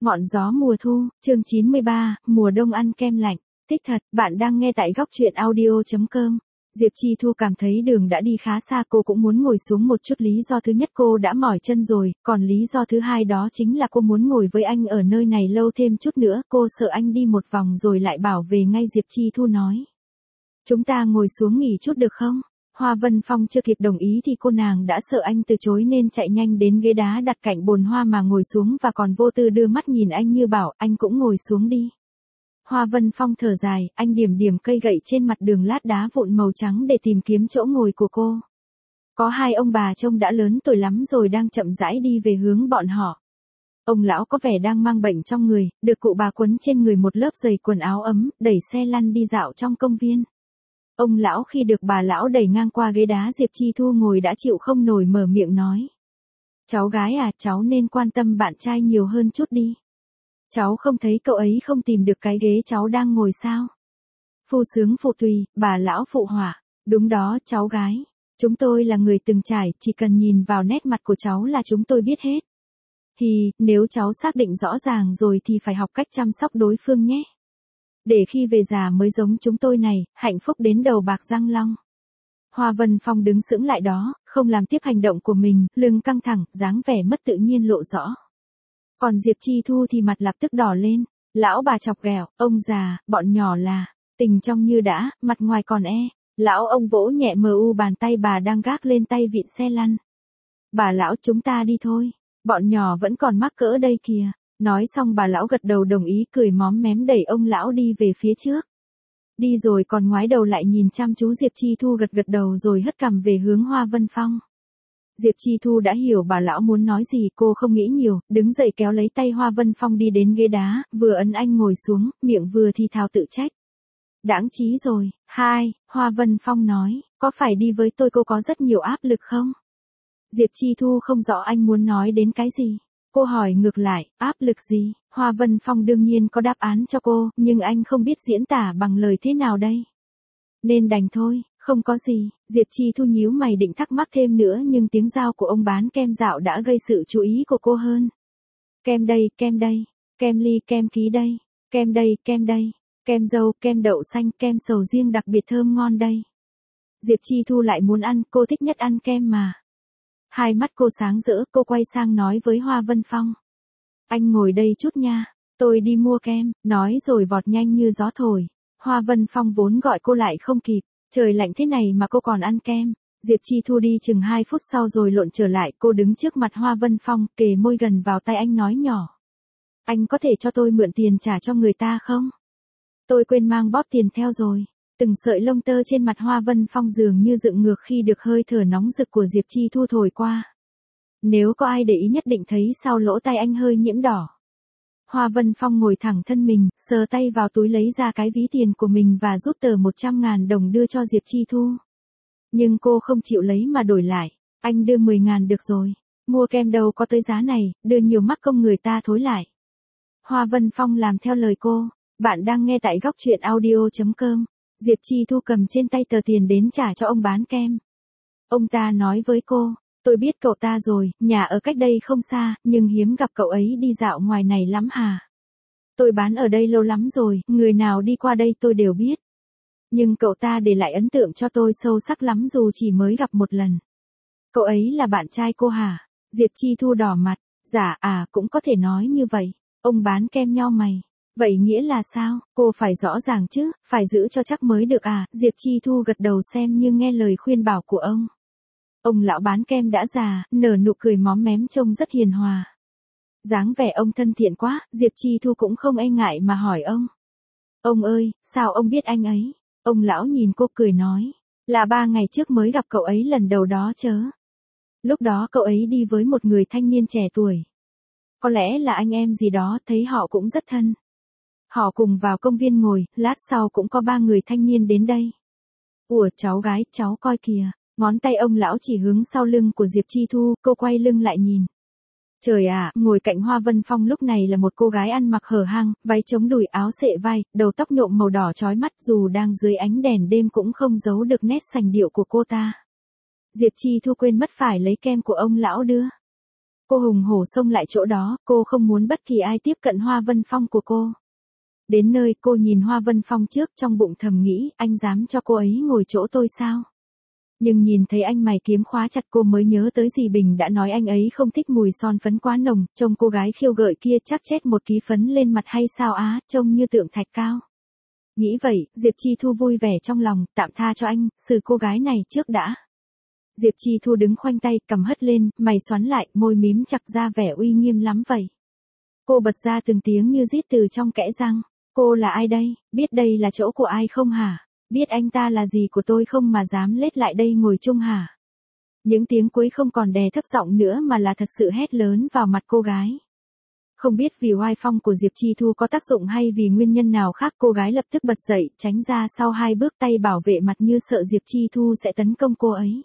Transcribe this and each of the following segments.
Ngọn gió mùa thu, chương 93, mùa đông ăn kem lạnh. Thích thật, bạn đang nghe tại góc truyện audio.com. Diệp Chi Thu cảm thấy đường đã đi khá xa, cô cũng muốn ngồi xuống một chút. Lý do thứ nhất, cô đã mỏi chân rồi, còn lý do thứ hai đó chính là cô muốn ngồi với anh ở nơi này lâu thêm chút nữa. Cô sợ anh đi một vòng rồi lại bảo về ngay. Diệp Chi Thu nói: chúng ta ngồi xuống nghỉ chút được không? Hoa Vân Phong chưa kịp đồng ý thì cô nàng đã sợ anh từ chối nên chạy nhanh đến ghế đá đặt cạnh bồn hoa mà ngồi xuống, và còn vô tư đưa mắt nhìn anh như bảo anh cũng ngồi xuống đi. Hoa Vân Phong thở dài, anh điểm điểm cây gậy trên mặt đường lát đá vụn màu trắng để tìm kiếm chỗ ngồi của cô. Có hai ông bà trông đã lớn tuổi lắm rồi đang chậm rãi đi về hướng bọn họ. Ông lão có vẻ đang mang bệnh trong người, được cụ bà quấn trên người một lớp giày quần áo ấm, đẩy xe lăn đi dạo trong công viên. Ông lão khi được bà lão đẩy ngang qua ghế đá Diệp Chi Thu ngồi đã chịu không nổi mở miệng nói: cháu gái à, cháu nên quan tâm bạn trai nhiều hơn chút đi. Cháu không thấy cậu ấy không tìm được cái ghế cháu đang ngồi sao? Phu sướng phụ tùy, bà lão phụ họa: đúng đó cháu gái. Chúng tôi là người từng trải, chỉ cần nhìn vào nét mặt của cháu là chúng tôi biết hết. Nếu cháu xác định rõ ràng rồi thì phải học cách chăm sóc đối phương nhé. Để khi về già mới giống chúng tôi này, hạnh phúc đến đầu bạc răng long. Hoa Vân Phong đứng sững lại đó, không làm tiếp hành động của mình, lưng căng thẳng, dáng vẻ mất tự nhiên lộ rõ. Còn Diệp Chi Thu thì mặt lập tức đỏ lên. Lão bà chọc ghẹo: ông già, bọn nhỏ là tình trong như đã, mặt ngoài còn e. Lão ông vỗ nhẹ bàn tay bà đang gác lên tay vịn xe lăn. Bà lão, chúng ta đi thôi. Bọn nhỏ vẫn còn mắc cỡ đây kìa. Nói xong bà lão gật đầu đồng ý, cười móm mém đẩy ông lão đi về phía trước. Đi rồi còn ngoái đầu lại nhìn chăm chú Diệp Chi Thu, gật đầu rồi hất cằm về hướng Hoa Vân Phong. Diệp Chi Thu đã hiểu bà lão muốn nói gì, cô không nghĩ nhiều, đứng dậy kéo lấy tay Hoa Vân Phong đi đến ghế đá, vừa ấn anh ngồi xuống, miệng vừa thì thào tự trách: đãng trí rồi. Hoa Vân Phong nói: có phải đi với tôi cô có rất nhiều áp lực không? Diệp Chi Thu không rõ anh muốn nói đến cái gì. Cô hỏi ngược lại: áp lực gì? Hoa Vân Phong đương nhiên có đáp án cho cô, nhưng anh không biết diễn tả bằng lời thế nào đây. Nên đành thôi, không có gì. Diệp Chi Thu nhíu mày định thắc mắc thêm nữa, nhưng tiếng rao của ông bán kem dạo đã gây sự chú ý của cô hơn. Kem đây, kem ly, kem ký đây, kem đây, kem dâu, kem đậu xanh, kem sầu riêng đặc biệt thơm ngon đây. Diệp Chi Thu lại muốn ăn, cô thích nhất ăn kem mà. Hai mắt cô sáng rỡ, cô quay sang nói với Hoa Vân Phong: anh ngồi đây chút nha, tôi đi mua kem. Nói rồi vọt nhanh như gió thổi. Hoa Vân Phong vốn gọi cô lại không kịp, trời lạnh thế này mà cô còn ăn kem. Diệp Chi Thu đi chừng 2 phút sau rồi lộn trở lại, cô đứng trước mặt Hoa Vân Phong, kề môi gần vào tay anh nói nhỏ: anh có thể cho tôi mượn tiền trả cho người ta không? Tôi quên mang bóp tiền theo rồi. Từng sợi lông tơ trên mặt Hoa Vân Phong dường như dựng ngược khi được hơi thở nóng rực của Diệp Chi Thu thổi qua. Nếu có ai để ý nhất định thấy sau lỗ tai anh hơi nhiễm đỏ. Hoa Vân Phong ngồi thẳng thân mình, sờ tay vào túi lấy ra cái ví tiền của mình và rút tờ 100.000 đồng đưa cho Diệp Chi Thu. Nhưng cô không chịu lấy mà đổi lại: anh đưa 10.000 được rồi. Mua kem đâu có tới giá này, đưa nhiều mắc công người ta thối lại. Hoa Vân Phong làm theo lời cô. Bạn đang nghe tại góc truyện audio.com. Diệp Chi Thu cầm trên tay tờ tiền đến trả cho ông bán kem. Ông ta nói với cô: tôi biết cậu ta rồi, nhà ở cách đây không xa, nhưng hiếm gặp cậu ấy đi dạo ngoài này lắm hà. Tôi bán ở đây lâu lắm rồi, người nào đi qua đây tôi đều biết. Nhưng cậu ta để lại ấn tượng cho tôi sâu sắc lắm dù chỉ mới gặp một lần. Cậu ấy là bạn trai cô hả? Diệp Chi Thu đỏ mặt: dạ cũng có thể nói như vậy. Ông bán kem nhau mày: vậy nghĩa là sao? Cô phải rõ ràng chứ, phải giữ cho chắc mới được à? Diệp Chi Thu gật đầu xem như nghe lời khuyên bảo của ông. Ông lão bán kem đã già, nở nụ cười móm mém trông rất hiền hòa. Dáng vẻ ông thân thiện quá, Diệp Chi Thu cũng không e ngại mà hỏi ông: ông ơi, sao ông biết anh ấy? Ông lão nhìn cô cười nói: là 3 ngày trước mới gặp cậu ấy lần đầu đó chớ. Lúc đó cậu ấy đi với một người thanh niên trẻ tuổi. Có lẽ là anh em gì đó, thấy họ cũng rất thân. Họ cùng vào công viên ngồi, lát sau cũng có 3 người thanh niên đến đây. Ủa cháu gái, cháu coi kìa. Ngón tay ông lão chỉ hướng sau lưng của Diệp Chi Thu, cô quay lưng lại nhìn. Trời ạ, ngồi cạnh Hoa Vân Phong lúc này là một cô gái ăn mặc hở hang, váy chống đùi, áo xệ vai, đầu tóc nhuộm màu đỏ chói mắt, dù đang dưới ánh đèn đêm cũng không giấu được nét sành điệu của cô ta. Diệp Chi Thu quên mất phải lấy kem của ông lão đưa. Cô hùng hổ xông lại chỗ đó, cô không muốn bất kỳ ai tiếp cận Hoa Vân Phong của cô. Đến nơi cô nhìn Hoa Vân Phong trước trong bụng thầm nghĩ, anh dám cho cô ấy ngồi chỗ tôi sao? Nhưng nhìn thấy anh mày kiếm khóa chặt cô mới nhớ tới dì Bình đã nói anh ấy không thích mùi son phấn quá nồng, trông cô gái khiêu gợi kia chắc chét một ký phấn lên mặt hay sao á, trông như tượng thạch cao. Nghĩ vậy, Diệp Chi Thu vui vẻ trong lòng, tạm tha cho anh, xử cô gái này trước đã. Diệp Chi Thu đứng khoanh tay, cầm hất lên, mày xoắn lại, môi mím chặt ra vẻ uy nghiêm lắm vậy. Cô bật ra từng tiếng như rít từ trong kẽ răng. Cô là ai đây, biết đây là chỗ của ai không hả? Biết anh ta là gì của tôi không mà dám lết lại đây ngồi chung hả? Những tiếng cuối không còn đè thấp giọng nữa mà là thật sự hét lớn vào mặt cô gái. Không biết vì oai phong của Diệp Chi Thu có tác dụng hay vì nguyên nhân nào khác, cô gái lập tức bật dậy, tránh ra sau 2 bước, tay bảo vệ mặt như sợ Diệp Chi Thu sẽ tấn công cô ấy.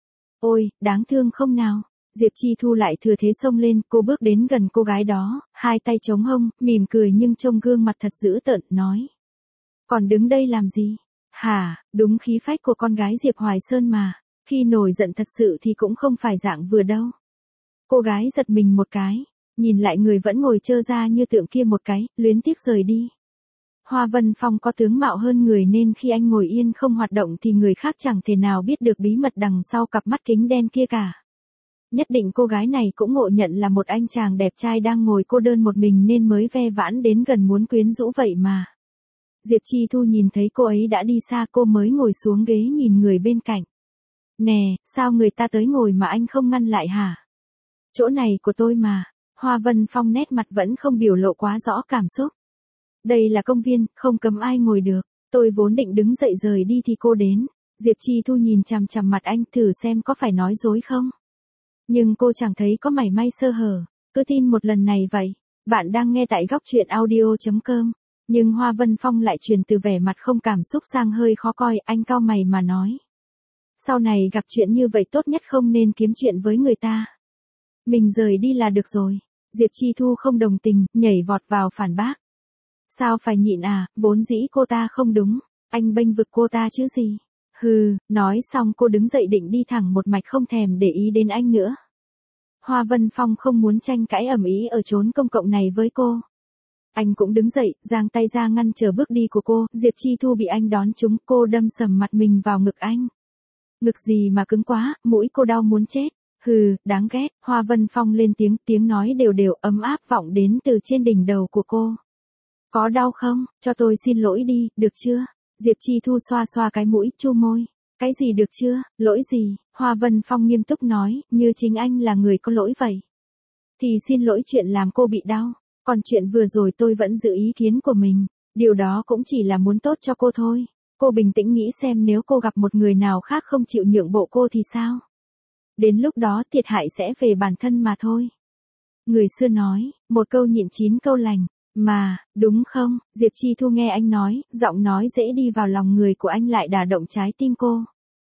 Ôi, đáng thương không nào? Diệp Chi Thu lại thừa thế xông lên, cô bước đến gần cô gái đó, 2 tay chống hông, mỉm cười nhưng trông gương mặt thật dữ tợn, nói. Còn đứng đây làm gì? Hả, đúng khí phách của con gái Diệp Hoài Sơn mà, khi nổi giận thật sự thì cũng không phải dạng vừa đâu. Cô gái giật mình một cái, nhìn lại người vẫn ngồi trơ ra như tượng kia một cái, luyến tiếc rời đi. Hoa Vân Phong có tướng mạo hơn người nên khi anh ngồi yên không hoạt động thì người khác chẳng thể nào biết được bí mật đằng sau cặp mắt kính đen kia cả. Nhất định cô gái này cũng ngộ nhận là một anh chàng đẹp trai đang ngồi cô đơn một mình nên mới ve vãn đến gần muốn quyến rũ vậy mà. Diệp Chi Thu nhìn thấy cô ấy đã đi xa, cô mới ngồi xuống ghế nhìn người bên cạnh. Nè, sao người ta tới ngồi mà anh không ngăn lại hả? Chỗ này của tôi mà. Hoa Vân Phong nét mặt vẫn không biểu lộ quá rõ cảm xúc. Đây là công viên, không cấm ai ngồi được. Tôi vốn định đứng dậy rời đi thì cô đến. Diệp Chi Thu nhìn chằm chằm mặt anh thử xem có phải nói dối không. Nhưng cô chẳng thấy có mảy may sơ hở. Cứ tin một lần này vậy. Bạn đang nghe tại góc truyện audio.com. Nhưng Hoa Vân Phong lại chuyển từ vẻ mặt không cảm xúc sang hơi khó coi, anh cau mày mà nói. Sau này gặp chuyện như vậy tốt nhất không nên kiếm chuyện với người ta. Mình rời đi là được rồi. Diệp Chi Thu không đồng tình, nhảy vọt vào phản bác. Sao phải nhịn à, vốn dĩ cô ta không đúng, anh bênh vực cô ta chứ gì. Hừ, nói xong cô đứng dậy định đi thẳng một mạch không thèm để ý đến anh nữa. Hoa Vân Phong không muốn tranh cãi ầm ĩ ở chốn công cộng này với cô. Anh cũng đứng dậy, giang tay ra ngăn trở bước đi của cô, Diệp Chi Thu bị anh đón trúng, cô đâm sầm mặt mình vào ngực anh. Ngực gì mà cứng quá, mũi cô đau muốn chết. Hừ, đáng ghét, Hoa Vân Phong lên tiếng nói đều đều ấm áp vọng đến từ trên đỉnh đầu của cô. Có đau không, cho tôi xin lỗi đi, được chưa? Diệp Chi Thu xoa xoa cái mũi, chu môi. Cái gì được chưa, lỗi gì? Hoa Vân Phong nghiêm túc nói, như chính anh là người có lỗi vậy. Thì xin lỗi chuyện làm cô bị đau, còn chuyện vừa rồi tôi vẫn giữ ý kiến của mình, điều đó cũng chỉ là muốn tốt cho cô thôi. Cô bình tĩnh nghĩ xem nếu cô gặp một người nào khác không chịu nhượng bộ cô thì sao? Đến lúc đó thiệt hại sẽ về bản thân mà thôi. Người xưa nói, một câu nhịn 9 câu lành. Mà, đúng không? Diệp Chi Thu nghe anh nói, giọng nói dễ đi vào lòng người của anh lại đả động trái tim cô.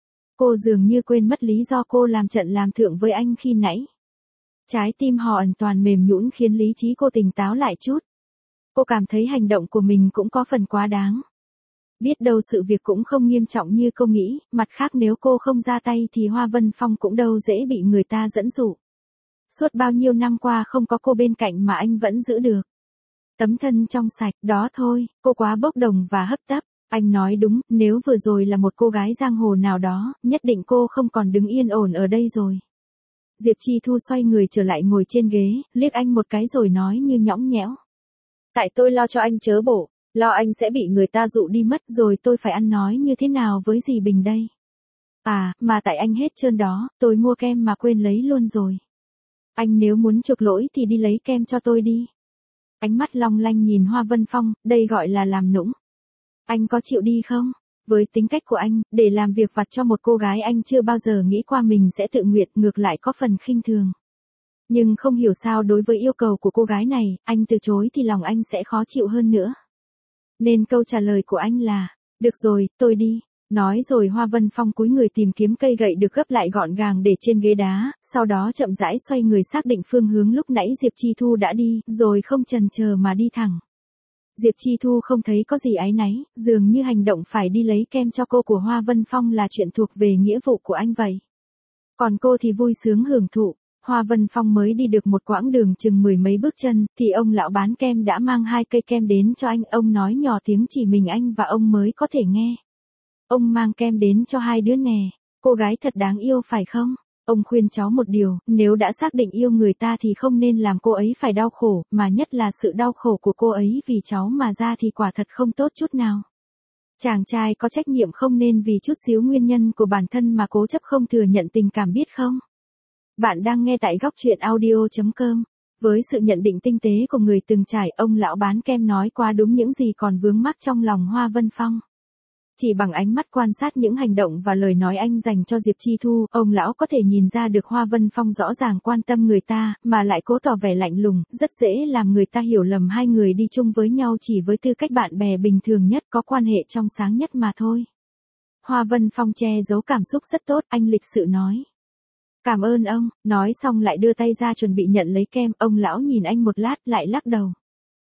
Cô dường như quên mất lý do cô làm trận làm thượng với anh khi nãy. Trái tim họ hoàn toàn mềm nhũn khiến lý trí cô tỉnh táo lại chút. Cô cảm thấy hành động của mình cũng có phần quá đáng. Biết đâu sự việc cũng không nghiêm trọng như cô nghĩ, mặt khác nếu cô không ra tay thì Hoa Vân Phong cũng đâu dễ bị người ta dẫn dụ. Suốt bao nhiêu năm qua không có cô bên cạnh mà anh vẫn giữ được. Tấm thân trong sạch, đó thôi, cô quá bốc đồng và hấp tấp. Anh nói đúng, nếu vừa rồi là một cô gái giang hồ nào đó, nhất định cô không còn đứng yên ổn ở đây rồi. Diệp Chi Thu xoay người trở lại ngồi trên ghế, liếc anh một cái rồi nói như nhõng nhẽo. Tại tôi lo cho anh chớ bổ, lo anh sẽ bị người ta dụ đi mất rồi tôi phải ăn nói như thế nào với dì Bình đây. À, mà tại anh hết trơn đó, tôi mua kem mà quên lấy luôn rồi. Anh nếu muốn chuộc lỗi thì đi lấy kem cho tôi đi. Ánh mắt long lanh nhìn Hoa Vân Phong, đây gọi là làm nũng. Anh có chịu đi không? Với tính cách của anh, để làm việc vặt cho một cô gái anh chưa bao giờ nghĩ qua mình sẽ tự nguyện, ngược lại có phần khinh thường. Nhưng không hiểu sao đối với yêu cầu của cô gái này, anh từ chối thì lòng anh sẽ khó chịu hơn nữa. Nên câu trả lời của anh là, được rồi, tôi đi. Nói rồi Hoa Vân Phong cúi người tìm kiếm cây gậy được gấp lại gọn gàng để trên ghế đá, sau đó chậm rãi xoay người xác định phương hướng lúc nãy Diệp Chi Thu đã đi, rồi không chần chờ mà đi thẳng. Diệp Chi Thu không thấy có gì áy náy, dường như hành động phải đi lấy kem cho cô của Hoa Vân Phong là chuyện thuộc về nghĩa vụ của anh vậy. Còn cô thì vui sướng hưởng thụ. Hoa Vân Phong mới đi được một quãng đường chừng mười mấy bước chân, thì ông lão bán kem đã mang 2 cây kem đến cho anh, ông nói nhỏ tiếng chỉ mình anh và ông mới có thể nghe. Ông mang kem đến cho 2 đứa nè, cô gái thật đáng yêu phải không? Ông khuyên cháu một điều, nếu đã xác định yêu người ta thì không nên làm cô ấy phải đau khổ, mà nhất là sự đau khổ của cô ấy vì cháu mà ra thì quả thật không tốt chút nào. Chàng trai có trách nhiệm không nên vì chút xíu nguyên nhân của bản thân mà cố chấp không thừa nhận tình cảm biết không? Bạn đang nghe tại góc truyện audio.com. Với sự nhận định tinh tế của người từng trải, ông lão bán kem nói qua đúng những gì còn vướng mắc trong lòng Hoa Vân Phong. Chỉ bằng ánh mắt quan sát những hành động và lời nói anh dành cho Diệp Chi Thu, ông lão có thể nhìn ra được Hoa Vân Phong rõ ràng quan tâm người ta, mà lại cố tỏ vẻ lạnh lùng, rất dễ làm người ta hiểu lầm hai người đi chung với nhau chỉ với tư cách bạn bè bình thường nhất, có quan hệ trong sáng nhất mà thôi. Hoa Vân Phong che giấu cảm xúc rất tốt, anh lịch sự nói. Cảm ơn ông, nói xong lại đưa tay ra chuẩn bị nhận lấy kem, ông lão nhìn anh một lát lại lắc đầu.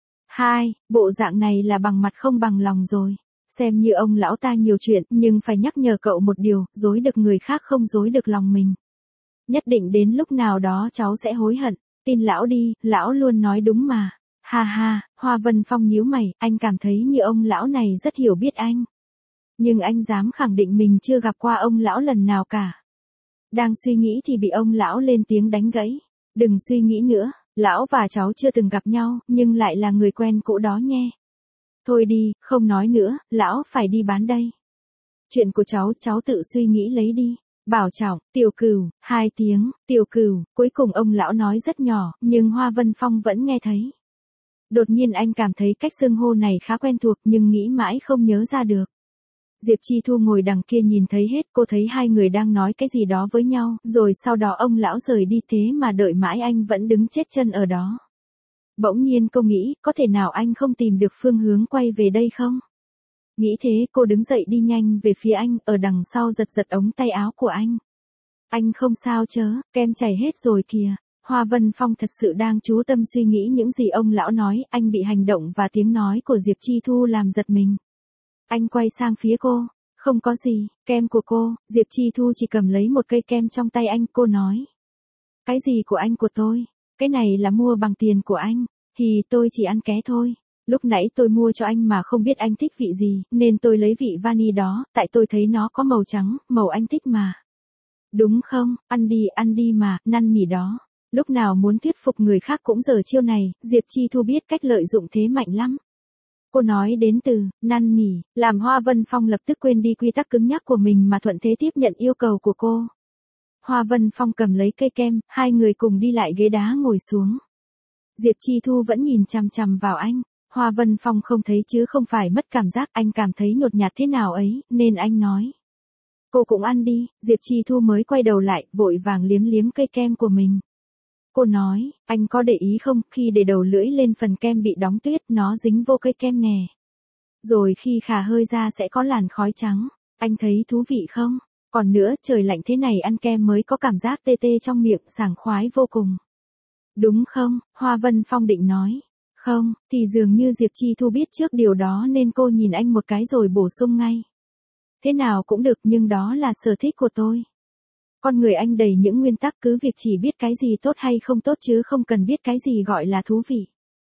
Bộ dạng này là bằng mặt không bằng lòng rồi. Xem như ông lão ta nhiều chuyện, nhưng phải nhắc nhở cậu một điều, dối được người khác không dối được lòng mình. Nhất định đến lúc nào đó cháu sẽ hối hận, tin lão đi, lão luôn nói đúng mà. Ha ha, Hoa Vân Phong nhíu mày, anh cảm thấy như ông lão này rất hiểu biết anh. Nhưng anh dám khẳng định mình chưa gặp qua ông lão lần nào cả. Đang suy nghĩ thì bị ông lão lên tiếng đánh gãy. Đừng suy nghĩ nữa, lão và cháu chưa từng gặp nhau, nhưng lại là người quen cũ đó nhé. Thôi đi, không nói nữa, lão phải đi bán đây. Chuyện của cháu tự suy nghĩ lấy đi. Bảo trọng, Tiểu Cửu, 2 tiếng, Tiểu Cửu, cuối cùng ông lão nói rất nhỏ, nhưng Hoa Vân Phong vẫn nghe thấy. Đột nhiên anh cảm thấy cách xưng hô này khá quen thuộc nhưng nghĩ mãi không nhớ ra được. Diệp Chi Thu ngồi đằng kia nhìn thấy hết, cô thấy hai người đang nói cái gì đó với nhau, rồi sau đó ông lão rời đi thế mà đợi mãi anh vẫn đứng chết chân ở đó. Bỗng nhiên cô nghĩ, có thể nào anh không tìm được phương hướng quay về đây không? Nghĩ thế cô đứng dậy đi nhanh về phía anh, ở đằng sau giật giật ống tay áo của anh. Anh không sao chớ, kem chảy hết rồi kìa. Hoa Vân Phong thật sự đang chú tâm suy nghĩ những gì ông lão nói, anh bị hành động và tiếng nói của Diệp Chi Thu làm giật mình. Anh quay sang phía cô, không có gì, kem của cô. Diệp Chi Thu chỉ cầm lấy một cây kem trong tay anh, cô nói. Cái gì của anh của tôi? Cái này là mua bằng tiền của anh, thì tôi chỉ ăn ké thôi. Lúc nãy tôi mua cho anh mà không biết anh thích vị gì, nên tôi lấy vị vani đó, tại tôi thấy nó có màu trắng, màu anh thích mà. Đúng không, ăn đi mà, năn nỉ đó. Lúc nào muốn thuyết phục người khác cũng giở chiêu này, Diệp Chi Thu biết cách lợi dụng thế mạnh lắm. Cô nói đến từ, năn nỉ, làm Hoa Vân Phong lập tức quên đi quy tắc cứng nhắc của mình mà thuận thế tiếp nhận yêu cầu của cô. Hoa Vân Phong cầm lấy cây kem, hai người cùng đi lại ghế đá ngồi xuống. Diệp Chi Thu vẫn nhìn chằm chằm vào anh. Hoa Vân Phong không thấy chứ không phải mất cảm giác, anh cảm thấy nhột nhạt thế nào ấy, nên anh nói. Cô cũng ăn đi, Diệp Chi Thu mới quay đầu lại, vội vàng liếm liếm cây kem của mình. Cô nói, anh có để ý không, khi để đầu lưỡi lên phần kem bị đóng tuyết, nó dính vô cây kem nè. Rồi khi khà hơi ra sẽ có làn khói trắng, anh thấy thú vị không? Còn nữa, trời lạnh thế này ăn kem mới có cảm giác tê tê trong miệng, sảng khoái vô cùng. Đúng không? Hoa Vân Phong định nói. Không, thì dường như Diệp Chi Thu biết trước điều đó nên cô nhìn anh một cái rồi bổ sung ngay. Thế nào cũng được nhưng đó là sở thích của tôi. Con người anh đầy những nguyên tắc, cứ việc chỉ biết cái gì tốt hay không tốt chứ không cần biết cái gì gọi là thú vị.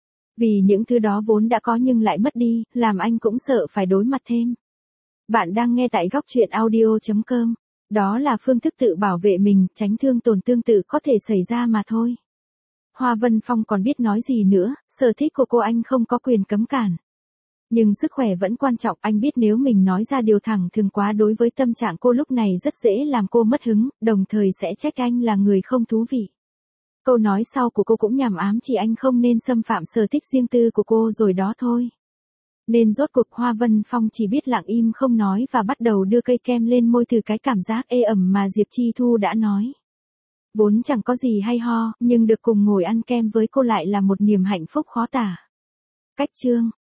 Vì những thứ đó vốn đã có nhưng lại mất đi, làm anh cũng sợ phải đối mặt thêm. Bạn đang nghe tại góc truyện audio.com. Đó là phương thức tự bảo vệ mình, tránh thương tổn tương tự có thể xảy ra mà thôi. Hoa Vân Phong còn biết nói gì nữa, sở thích của cô anh không có quyền cấm cản. Nhưng sức khỏe vẫn quan trọng, anh biết nếu mình nói ra điều thẳng thừng quá đối với tâm trạng cô lúc này rất dễ làm cô mất hứng, đồng thời sẽ trách anh là người không thú vị. Câu nói sau của cô cũng nhằm ám chỉ anh không nên xâm phạm sở thích riêng tư của cô rồi đó thôi. Nên rốt cuộc Hoa Vân Phong chỉ biết lặng im không nói và bắt đầu đưa cây kem lên môi từ cái cảm giác ê ẩm mà Diệp Chi Thu đã nói. Vốn chẳng có gì hay ho, nhưng được cùng ngồi ăn kem với cô lại là một niềm hạnh phúc khó tả. Cách chương